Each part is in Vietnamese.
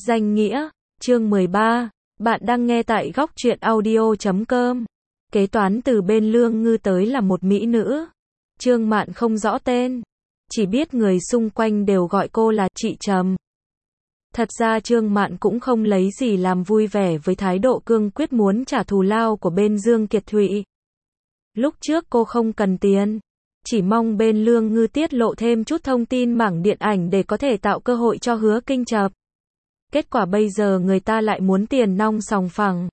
Danh nghĩa, chương 13, bạn đang nghe tại góc truyện audio.com. Kế toán từ bên Lương Ngư tới là một mỹ nữ. Trương Mạn không rõ tên, chỉ biết người xung quanh đều gọi cô là chị Trầm. Thật ra Trương Mạn cũng không lấy gì làm vui vẻ với thái độ cương quyết muốn trả thù lao của bên Dương Kiệt Thụy. Lúc trước cô không cần tiền, chỉ mong bên Lương Ngư tiết lộ thêm chút thông tin mảng điện ảnh để có thể tạo cơ hội cho Hứa Kinh Chập. Kết quả bây giờ người ta lại muốn tiền nong sòng phẳng.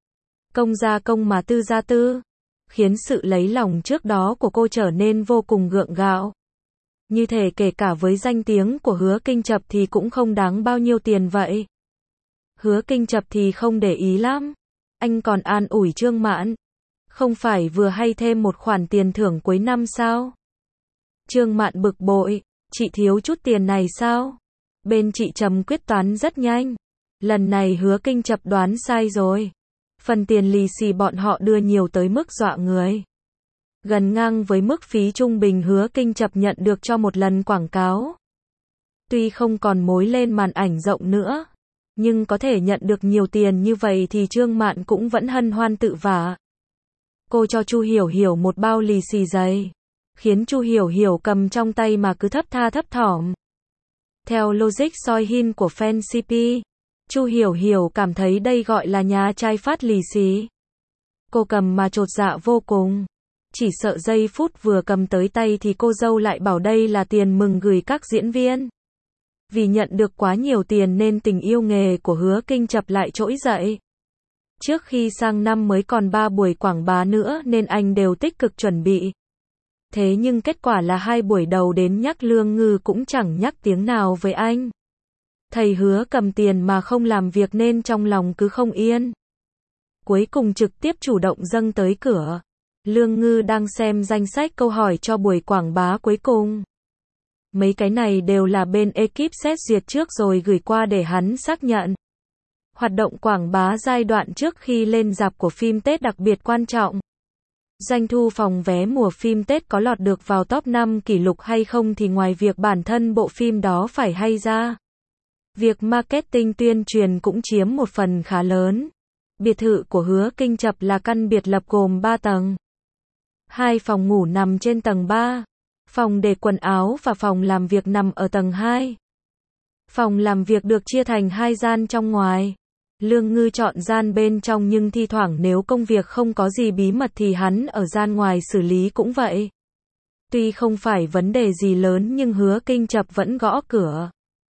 Công ra công mà tư ra tư, khiến sự lấy lòng trước đó của cô trở nên vô cùng gượng gạo. Như thể kể cả với danh tiếng của Hứa Kinh Chập thì cũng không đáng bao nhiêu tiền vậy. Hứa Kinh Chập thì không để ý lắm. Anh còn an ủi Trương Mạn. Không phải vừa hay thêm một khoản tiền thưởng cuối năm sao? Trương Mạn bực bội, chị thiếu chút tiền này sao? Bên chị Trầm quyết toán rất nhanh. Lần này Hứa Kinh Chập đoán sai rồi. Phần tiền lì xì bọn họ đưa nhiều tới mức dọa người. Gần ngang với mức phí trung bình Hứa Kinh Chập nhận được cho một lần quảng cáo. Tuy không còn mối lên màn ảnh rộng nữa, nhưng có thể nhận được nhiều tiền như vậy thì Trương Mạn cũng vẫn hân hoan tự vả. Cô cho Chu Hiểu Hiểu một bao lì xì dày, khiến Chu Hiểu Hiểu cầm trong tay mà cứ thấp tha thấp thỏm. Theo logic soi hin của fan CP, Chu Hiểu Hiểu cảm thấy đây gọi là nhà trai phát lì xì. Cô cầm mà chột dạ vô cùng. Chỉ sợ giây phút vừa cầm tới tay thì cô dâu lại bảo đây là tiền mừng gửi các diễn viên. Vì nhận được quá nhiều tiền nên tình yêu nghề của Hứa Kinh Chập lại trỗi dậy. Trước khi sang năm mới còn 3 buổi quảng bá nữa nên anh đều tích cực chuẩn bị. Thế nhưng kết quả là 2 buổi đầu đến nhắc Lương Ngư cũng chẳng nhắc tiếng nào với anh. Thầy Hứa cầm tiền mà không làm việc nên trong lòng cứ không yên. Cuối cùng trực tiếp chủ động dâng tới cửa. Lương Ngư đang xem danh sách câu hỏi cho buổi quảng bá cuối cùng. Mấy cái này đều là bên ekip xét duyệt trước rồi gửi qua để hắn xác nhận. Hoạt động quảng bá giai đoạn trước khi lên rạp của phim Tết đặc biệt quan trọng. Doanh thu phòng vé mùa phim Tết có lọt được vào top 5 kỷ lục hay không thì ngoài việc bản thân bộ phim đó phải hay ra. Việc marketing tuyên truyền cũng chiếm một phần khá lớn. Biệt thự của Hứa Kinh Chập là căn biệt lập gồm 3 tầng. 2 phòng ngủ nằm trên tầng 3. Phòng để quần áo và phòng làm việc nằm ở tầng 2. Phòng làm việc được chia thành 2 gian trong ngoài. Lương Ngư chọn gian bên trong nhưng thi thoảng nếu công việc không có gì bí mật thì hắn ở gian ngoài xử lý cũng vậy. Tuy không phải vấn đề gì lớn nhưng Hứa Kinh Chập vẫn gõ cửa.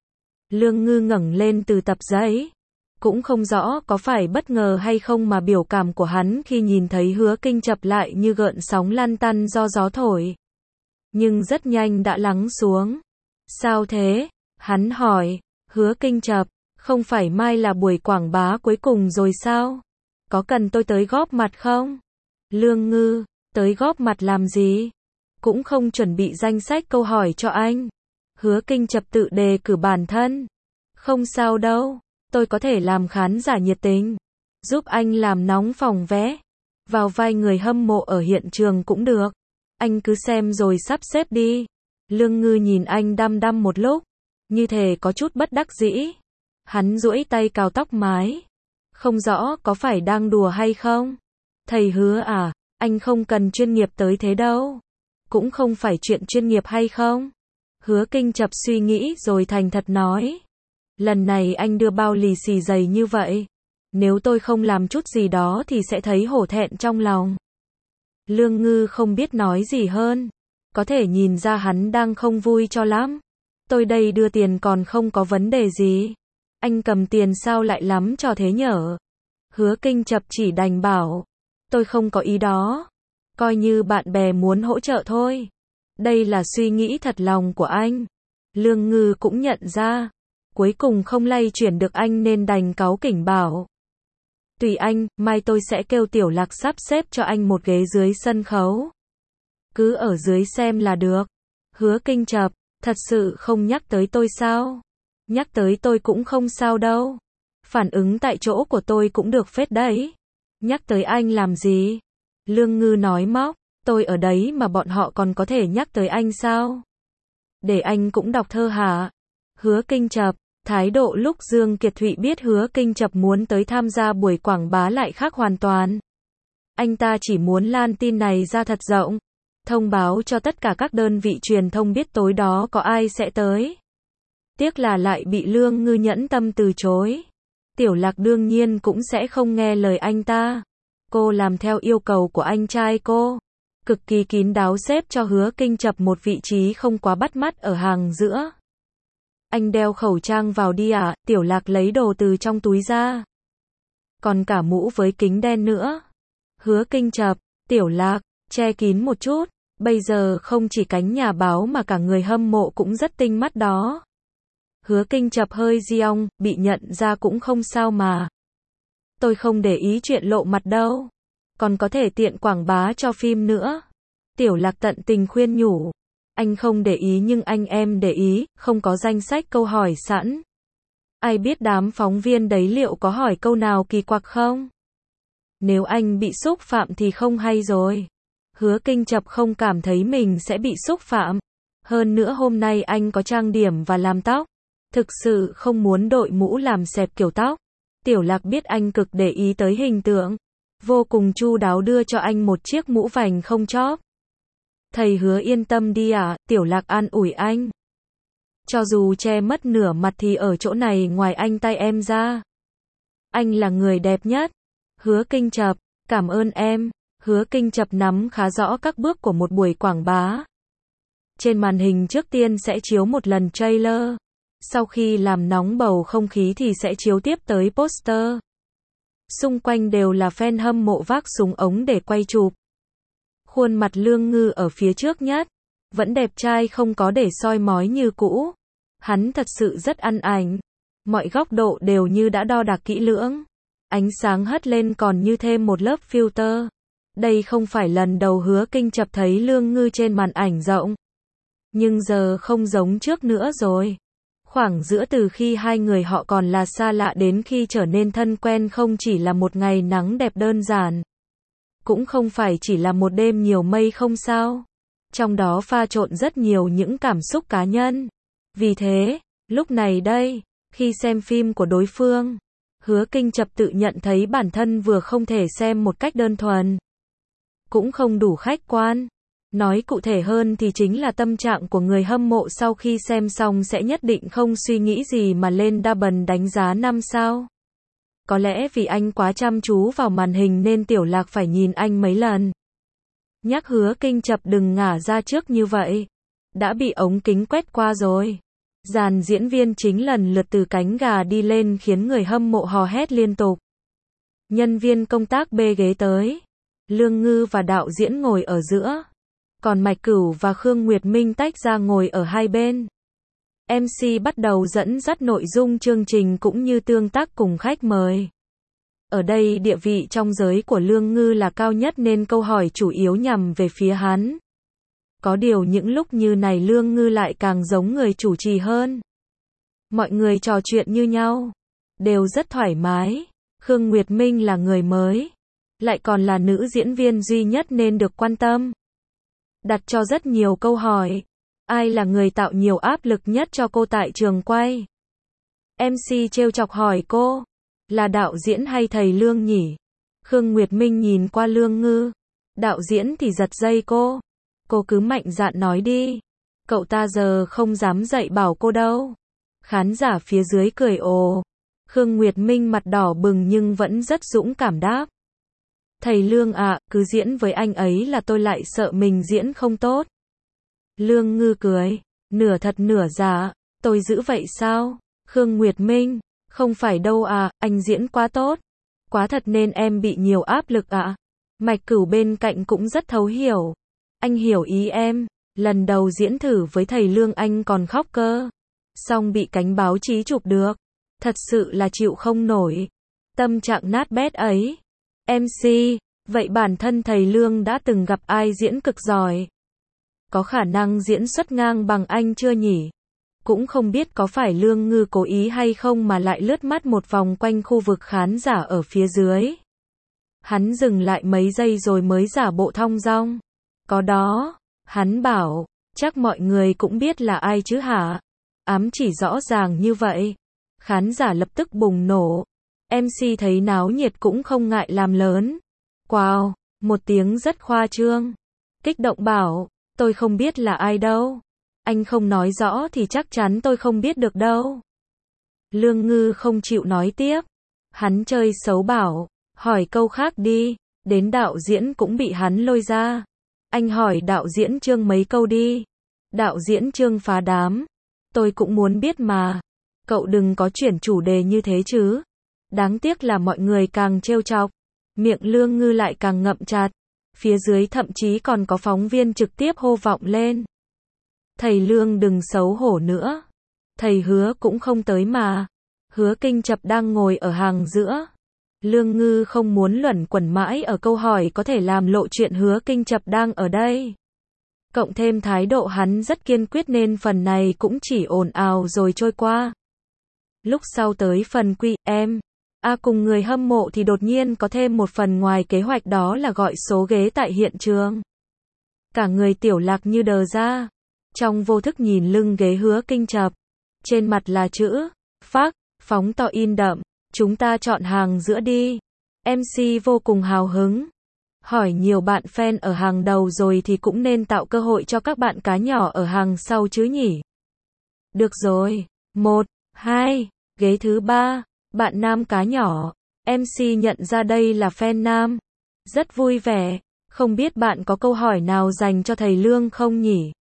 Lương Ngư ngẩng lên từ tập giấy. Cũng không rõ có phải bất ngờ hay không mà biểu cảm của hắn khi nhìn thấy Hứa Kinh Chập lại như gợn sóng lăn tăn do gió thổi. Nhưng rất nhanh đã lắng xuống. Sao thế? Hắn hỏi. Hứa Kinh Chập, không phải mai là buổi quảng bá cuối cùng rồi sao? Có cần tôi tới góp mặt không? Lương Ngư, tới góp mặt làm gì? Cũng không chuẩn bị danh sách câu hỏi cho anh. Hứa Kinh Chập tự đề cử bản thân. Không sao đâu, tôi có thể làm khán giả nhiệt tình, giúp anh làm nóng phòng vé, vào vai người hâm mộ ở hiện trường cũng được. Anh cứ xem rồi sắp xếp đi. Lương Ngư nhìn anh đăm đăm một lúc, như thể có chút bất đắc dĩ. Hắn duỗi tay cào tóc mái. Không rõ có phải đang đùa hay không? Thầy Hứa à, anh không cần chuyên nghiệp tới thế đâu. Cũng không phải chuyện chuyên nghiệp hay không? Hứa Kinh Chập suy nghĩ rồi thành thật nói. Lần này anh đưa bao lì xì dày như vậy. Nếu tôi không làm chút gì đó thì sẽ thấy hổ thẹn trong lòng. Lương Ngư không biết nói gì hơn. Có thể nhìn ra hắn đang không vui cho lắm. Tôi đây đưa tiền còn không có vấn đề gì. Anh cầm tiền sao lại lắm trò thế nhở? Hứa Kinh Chập chỉ đành bảo. Tôi không có ý đó. Coi như bạn bè muốn hỗ trợ thôi. Đây là suy nghĩ thật lòng của anh. Lương Ngư cũng nhận ra. Cuối cùng không lay chuyển được anh nên đành cáu kỉnh bảo. Tùy anh, mai tôi sẽ kêu Tiểu Lạc sắp xếp cho anh một ghế dưới sân khấu. Cứ ở dưới xem là được. Hứa Kinh Chập, thật sự không nhắc tới tôi sao? Nhắc tới tôi cũng không sao đâu. Phản ứng tại chỗ của tôi cũng được phết đấy. Nhắc tới anh làm gì? Lương Ngư nói móc, tôi ở đấy mà bọn họ còn có thể nhắc tới anh sao? Để anh cũng đọc thơ hả? Hứa Kinh Chập, Thái độ lúc Dương Kiệt Thụy biết Hứa Kinh Chập muốn tới tham gia buổi quảng bá lại khác hoàn toàn. Anh ta chỉ muốn lan tin này ra thật rộng, thông báo cho tất cả các đơn vị truyền thông biết tối đó có ai sẽ tới. Tiếc là lại bị Lương Ngư nhẫn tâm từ chối. Tiểu Lạc đương nhiên cũng sẽ không nghe lời anh ta. Cô làm theo yêu cầu của anh trai cô. Cực kỳ kín đáo xếp cho Hứa Kinh Chập một vị trí không quá bắt mắt ở hàng giữa. Anh đeo khẩu trang vào đi ạ, Tiểu Lạc lấy đồ từ trong túi ra. Còn cả mũ với kính đen nữa. Hứa Kinh Chập, Tiểu Lạc, che kín một chút. Bây giờ không chỉ cánh nhà báo mà cả người hâm mộ cũng rất tinh mắt đó. Hứa Kinh Chập hơi giong, bị nhận ra cũng không sao mà. Tôi không để ý chuyện lộ mặt đâu. Còn có thể tiện quảng bá cho phim nữa. Tiểu Lạc tận tình khuyên nhủ. Anh không để ý nhưng anh em để ý, không có danh sách câu hỏi sẵn. Ai biết đám phóng viên đấy liệu có hỏi câu nào kỳ quặc không? Nếu anh bị xúc phạm thì không hay rồi. Hứa Kinh Chập không cảm thấy mình sẽ bị xúc phạm. Hơn nữa hôm nay anh có trang điểm và làm tóc. Thực sự không muốn đội mũ làm xẹp kiểu tóc. Tiểu Lạc biết anh cực để ý tới hình tượng. Vô cùng chu đáo đưa cho anh một chiếc mũ vành không chóp. Thầy Hứa yên tâm đi ạ, Tiểu Lạc an ủi anh. Cho dù che mất nửa mặt thì ở chỗ này ngoài anh tay em ra. Anh là người đẹp nhất. Hứa Kinh Chập, cảm ơn em. Hứa Kinh Chập nắm khá rõ các bước của một buổi quảng bá. Trên màn hình trước tiên sẽ chiếu một lần trailer. Sau khi làm nóng bầu không khí thì sẽ chiếu tiếp tới poster. Xung quanh đều là fan hâm mộ vác súng ống để quay chụp. Khuôn mặt Lương Ngư ở phía trước nhất. Vẫn đẹp trai không có để soi mói như cũ. Hắn thật sự rất ăn ảnh. Mọi góc độ đều như đã đo đạc kỹ lưỡng. Ánh sáng hất lên còn như thêm một lớp filter. Đây không phải lần đầu Hứa Kinh Chập thấy Lương Ngư trên màn ảnh rộng. Nhưng giờ không giống trước nữa rồi. Khoảng giữa từ khi hai người họ còn là xa lạ đến khi trở nên thân quen không chỉ là một ngày nắng đẹp đơn giản. Cũng không phải chỉ là một đêm nhiều mây không sao. Trong đó pha trộn rất nhiều những cảm xúc cá nhân. Vì thế, lúc này đây, khi xem phim của đối phương, Hứa Kinh Chập tự nhận thấy bản thân vừa không thể xem một cách đơn thuần. Cũng không đủ khách quan. Nói cụ thể hơn thì chính là tâm trạng của người hâm mộ sau khi xem xong sẽ nhất định không suy nghĩ gì mà lên double đánh giá 5 sao. Có lẽ vì anh quá chăm chú vào màn hình nên Tiểu Lạc phải nhìn anh mấy lần. Nhắc Hứa Kinh Chập đừng ngả ra trước như vậy. Đã bị ống kính quét qua rồi. Dàn diễn viên chính lần lượt từ cánh gà đi lên khiến người hâm mộ hò hét liên tục. Nhân viên công tác bê ghế tới. Lương Ngư và đạo diễn ngồi ở giữa. Còn Mạch Cửu và Khương Nguyệt Minh tách ra ngồi ở hai bên. MC bắt đầu dẫn dắt nội dung chương trình cũng như tương tác cùng khách mời. Ở đây địa vị trong giới của Lương Ngư là cao nhất nên câu hỏi chủ yếu nhằm về phía hắn. Có điều những lúc như này Lương Ngư lại càng giống người chủ trì hơn. Mọi người trò chuyện như nhau. Đều rất thoải mái. Khương Nguyệt Minh là người mới. Lại còn là nữ diễn viên duy nhất nên được quan tâm. Đặt cho rất nhiều câu hỏi. Ai là người tạo nhiều áp lực nhất cho cô tại trường quay? MC trêu chọc hỏi cô. Là đạo diễn hay thầy Lương nhỉ? Khương Nguyệt Minh nhìn qua Lương Ngư. Đạo diễn thì giật dây cô. Cô cứ mạnh dạn nói đi. Cậu ta giờ không dám dạy bảo cô đâu. Khán giả phía dưới cười ồ. Khương Nguyệt Minh mặt đỏ bừng nhưng vẫn rất dũng cảm đáp. Thầy Lương ạ, cứ diễn với anh ấy là tôi lại sợ mình diễn không tốt. Lương Ngư cười. Nửa thật nửa giả. Tôi giữ vậy sao? Khương Nguyệt Minh. Không phải đâu à, anh diễn quá tốt. Quá thật nên em bị nhiều áp lực ạ. Mạch Cửu bên cạnh cũng rất thấu hiểu. Anh hiểu ý em. Lần đầu diễn thử với thầy Lương anh còn khóc cơ. Xong bị cánh báo chí chụp được. Thật sự là chịu không nổi. Tâm trạng nát bét ấy. MC, vậy bản thân thầy Lương đã từng gặp ai diễn cực giỏi? Có khả năng diễn xuất ngang bằng anh chưa nhỉ? Cũng không biết có phải Lương Ngư cố ý hay không mà lại lướt mắt một vòng quanh khu vực khán giả ở phía dưới. Hắn dừng lại mấy giây rồi mới giả bộ thong dong. Có đó, hắn bảo, chắc mọi người cũng biết là ai chứ hả? Ám chỉ rõ ràng như vậy. Khán giả lập tức bùng nổ. MC thấy náo nhiệt cũng không ngại làm lớn. Wow, một tiếng rất khoa trương. Kích động bảo, tôi không biết là ai đâu. Anh không nói rõ thì chắc chắn tôi không biết được đâu. Lương Ngư không chịu nói tiếp. Hắn chơi xấu bảo, hỏi câu khác đi. Đến đạo diễn cũng bị hắn lôi ra. Anh hỏi đạo diễn Trương mấy câu đi. Đạo diễn Trương phá đám. Tôi cũng muốn biết mà. Cậu đừng có chuyển chủ đề như thế chứ. Đáng tiếc là mọi người càng trêu chọc. Miệng Lương Ngư lại càng ngậm chặt. Phía dưới thậm chí còn có phóng viên trực tiếp hô vọng lên. Thầy Lương đừng xấu hổ nữa. Thầy Hứa cũng không tới mà. Hứa Kinh Chập đang ngồi ở hàng giữa. Lương Ngư không muốn luẩn quẩn mãi ở câu hỏi có thể làm lộ chuyện Hứa Kinh Chập đang ở đây. Cộng thêm thái độ hắn rất kiên quyết nên phần này cũng chỉ ồn ào rồi trôi qua. Lúc sau tới phần QM, cùng người hâm mộ thì đột nhiên có thêm một phần ngoài kế hoạch, đó là gọi số ghế tại hiện trường. Cả người Tiểu Lạc như đờ ra. Trong vô thức nhìn lưng ghế Hứa Kinh Chập. Trên mặt là chữ phác, phóng to in đậm. Chúng ta chọn hàng giữa đi. MC vô cùng hào hứng. Hỏi nhiều bạn fan ở hàng đầu rồi thì cũng nên tạo cơ hội cho các bạn cá nhỏ ở hàng sau chứ nhỉ. Được rồi. 1, 2, ghế thứ 3, bạn nam cá nhỏ. MC nhận ra đây là fan nam. Rất vui vẻ. Không biết bạn có câu hỏi nào dành cho thầy Lương không nhỉ?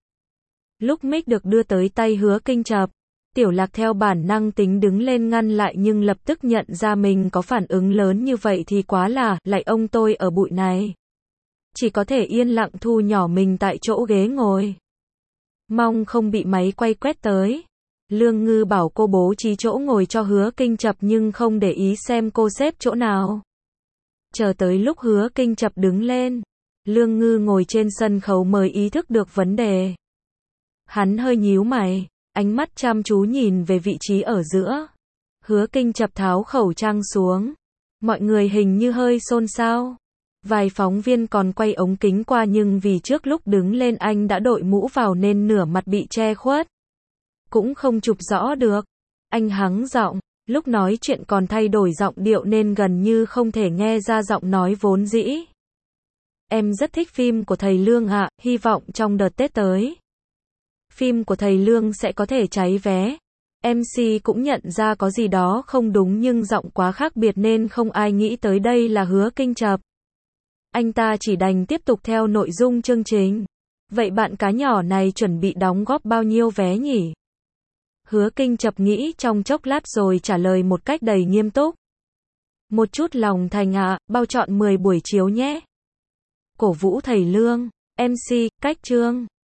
Lúc mic được đưa tới tay Hứa Kinh Chập, Tiểu Lạc theo bản năng tính đứng lên ngăn lại nhưng lập tức nhận ra mình có phản ứng lớn như vậy thì quá là, lại ông tôi ở bụi này. Chỉ có thể yên lặng thu nhỏ mình tại chỗ ghế ngồi. Mong không bị máy quay quét tới. Lương Ngư bảo cô bố trí chỗ ngồi cho Hứa Kinh Chập nhưng không để ý xem cô xếp chỗ nào. Chờ tới lúc Hứa Kinh Chập đứng lên, Lương Ngư ngồi trên sân khấu mới ý thức được vấn đề. Hắn hơi nhíu mày, ánh mắt chăm chú nhìn về vị trí ở giữa. Hứa Kinh Chập tháo khẩu trang xuống. Mọi người hình như hơi xôn xao. Vài phóng viên còn quay ống kính qua nhưng vì trước lúc đứng lên anh đã đội mũ vào nên nửa mặt bị che khuất. Cũng không chụp rõ được. Anh hắng giọng, lúc nói chuyện còn thay đổi giọng điệu nên gần như không thể nghe ra giọng nói vốn dĩ. Em rất thích phim của thầy Lương ạ, hy vọng trong đợt Tết tới. Phim của thầy Lương sẽ có thể cháy vé. MC cũng nhận ra có gì đó không đúng nhưng giọng quá khác biệt nên không ai nghĩ tới đây là Hứa Kinh Chập. Anh ta chỉ đành tiếp tục theo nội dung chương trình. Vậy bạn cá nhỏ này chuẩn bị đóng góp bao nhiêu vé nhỉ? Hứa Kinh Chập nghĩ trong chốc lát rồi trả lời một cách đầy nghiêm túc. Một chút lòng thành ạ, bao chọn 10 buổi chiếu nhé. Cổ vũ thầy Lương. MC, cách chương.